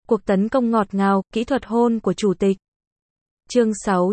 Cuộc tấn công ngọt ngào, kỹ thuật hôn của chủ tịch. Chương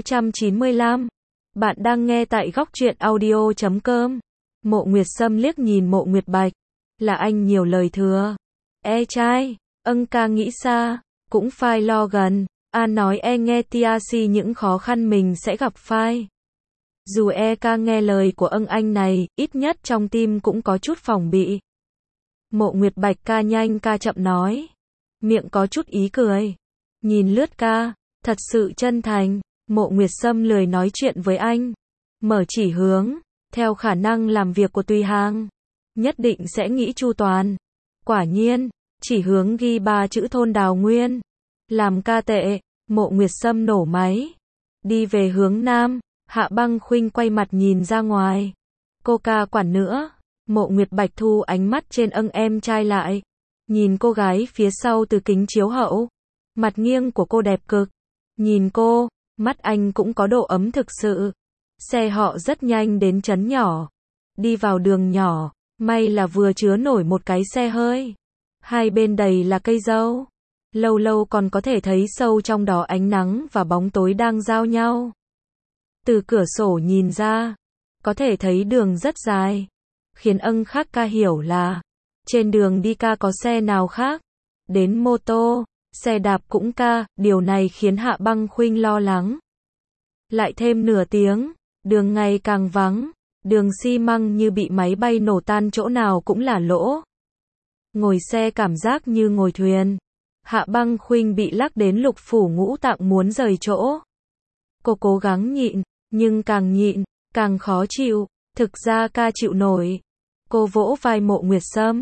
695. Bạn đang nghe tại góc truyện audio.com. Mộ Nguyệt Sâm liếc nhìn Mộ Nguyệt Bạch. Là anh nhiều lời thừa. Trai, ca nghĩ xa, cũng phai lo gần. Nói nghe TRC những khó khăn mình sẽ gặp phai. Dù ca nghe lời của anh này, ít nhất trong tim cũng có chút phòng bị. Mộ Nguyệt Bạch ca nhanh ca chậm nói. Miệng có chút ý cười. Nhìn lướt ca, thật sự chân thành. Mộ Nguyệt Sâm lười nói chuyện với anh. Mở chỉ hướng, theo khả năng làm việc của tùy hàng. Nhất định sẽ nghĩ chu toàn. Quả nhiên, chỉ hướng ghi 3 chữ thôn Đào Nguyên. Làm ca tệ, Mộ Nguyệt Sâm nổ máy. Đi về hướng Nam, Hạ Băng Khuynh quay mặt nhìn ra ngoài. Cô ca quản nữa. Mộ Nguyệt Bạch thu ánh mắt trên em trai lại. Nhìn cô gái phía sau từ kính chiếu hậu. Mặt nghiêng của cô đẹp cực. Nhìn cô, mắt anh cũng có độ ấm thực sự. Xe họ rất nhanh đến trấn nhỏ. Đi vào đường nhỏ, may là vừa chứa nổi một cái xe hơi. Hai bên đầy là cây dâu. Lâu lâu còn có thể thấy sâu trong đó ánh nắng và bóng tối đang giao nhau. Từ cửa sổ nhìn ra, có thể thấy đường rất dài. Khiến khác ca hiểu là, trên đường đi ca có xe nào khác. Đến mô tô, xe đạp cũng ca, điều này khiến Hạ Băng Khuynh lo lắng. Lại thêm nửa tiếng, đường ngày càng vắng, đường xi măng như bị máy bay nổ tan chỗ nào cũng là lỗ. Ngồi xe cảm giác như ngồi thuyền. Hạ Băng Khuynh bị lắc đến lục phủ ngũ tạng muốn rời chỗ. Cô cố gắng nhịn, nhưng càng nhịn, càng khó chịu, thực ra ca chịu nổi. Cô vỗ vai Mộ Nguyệt Sâm.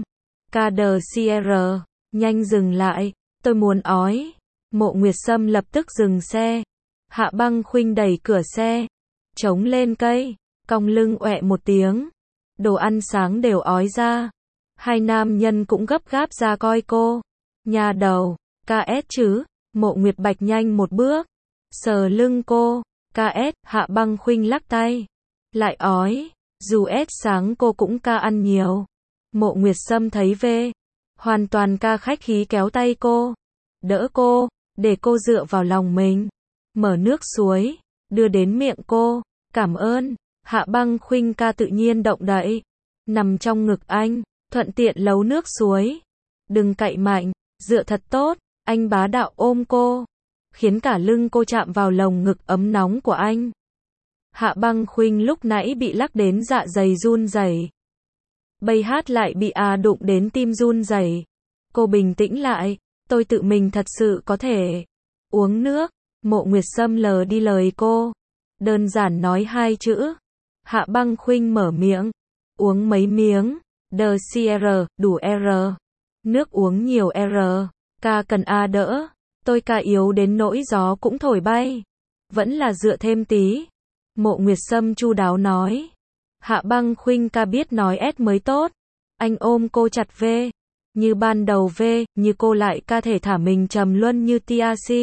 KDCR, nhanh dừng lại, tôi muốn ói. Mộ Nguyệt Sâm lập tức dừng xe. Hạ Băng Khuynh đẩy cửa xe, chống lên cây, cong lưng oẹ một tiếng. Đồ ăn sáng đều ói ra. Hai nam nhân cũng gấp gáp ra coi cô. Nhà đầu, KS chứ. Mộ Nguyệt Bạch nhanh một bước, sờ lưng cô. KS, Hạ Băng Khuynh lắc tay. Lại ói, dù sáng cô cũng ca ăn nhiều. Mộ Nguyệt Sâm thấy về, hoàn toàn ca khách khí kéo tay cô, đỡ cô, để cô dựa vào lòng mình. Mở nước suối, đưa đến miệng cô. Cảm ơn. Hạ Băng Khuynh ca tự nhiên động đậy, nằm trong ngực anh, thuận tiện lấu nước suối. Đừng cậy mạnh, dựa thật tốt. Anh bá đạo ôm cô, khiến cả lưng cô chạm vào lồng ngực ấm nóng của anh. Hạ Băng Khuynh lúc nãy bị lắc đến dạ dày run rẩy. Bây hát lại bị đụng đến tim run rẩy. Cô bình tĩnh lại, tôi tự mình thật sự có thể. Uống nước. Mộ Nguyệt Sâm lờ đi lời cô. Đơn giản nói 2 chữ. Hạ Băng Khuynh mở miệng. Uống mấy miếng. DCR, đủ R. Nước uống nhiều R. Ca cần đỡ. Tôi ca yếu đến nỗi gió cũng thổi bay. Vẫn là dựa thêm tí. Mộ Nguyệt Sâm chu đáo nói. Hạ Băng Khuynh ca biết nói S mới tốt. Anh ôm cô chặt về. Như ban đầu về, như cô lại ca thể thả mình trầm luân như TRC.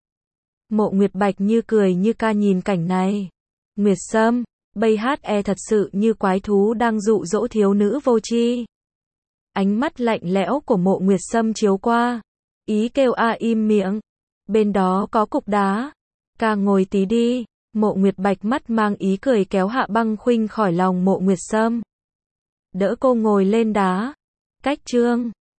Mộ Nguyệt Bạch như cười như ca nhìn cảnh này. Nguyệt Sâm, bây hát thật sự như quái thú đang dụ dỗ thiếu nữ vô tri. Ánh mắt lạnh lẽo của Mộ Nguyệt Sâm chiếu qua. Ý kêu im miệng. Bên đó có cục đá. Ca ngồi tí đi. Mộ Nguyệt Bạch mắt mang ý cười kéo Hạ Băng Khuynh khỏi lòng Mộ Nguyệt Sâm. Đỡ cô ngồi lên đá. Cách chương.